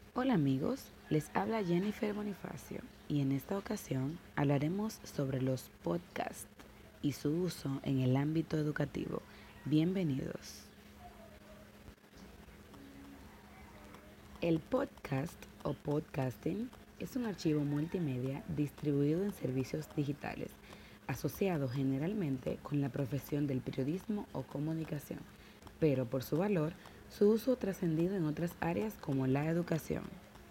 Hola amigos, les habla Jennifer Bonifacio y en esta ocasión hablaremos sobre los podcasts y su uso en el ámbito educativo. Bienvenidos. El podcast o podcasting es un archivo multimedia distribuido en servicios digitales, asociado generalmente con la profesión del periodismo o comunicación, pero por su valor, su uso ha trascendido en otras áreas como la educación.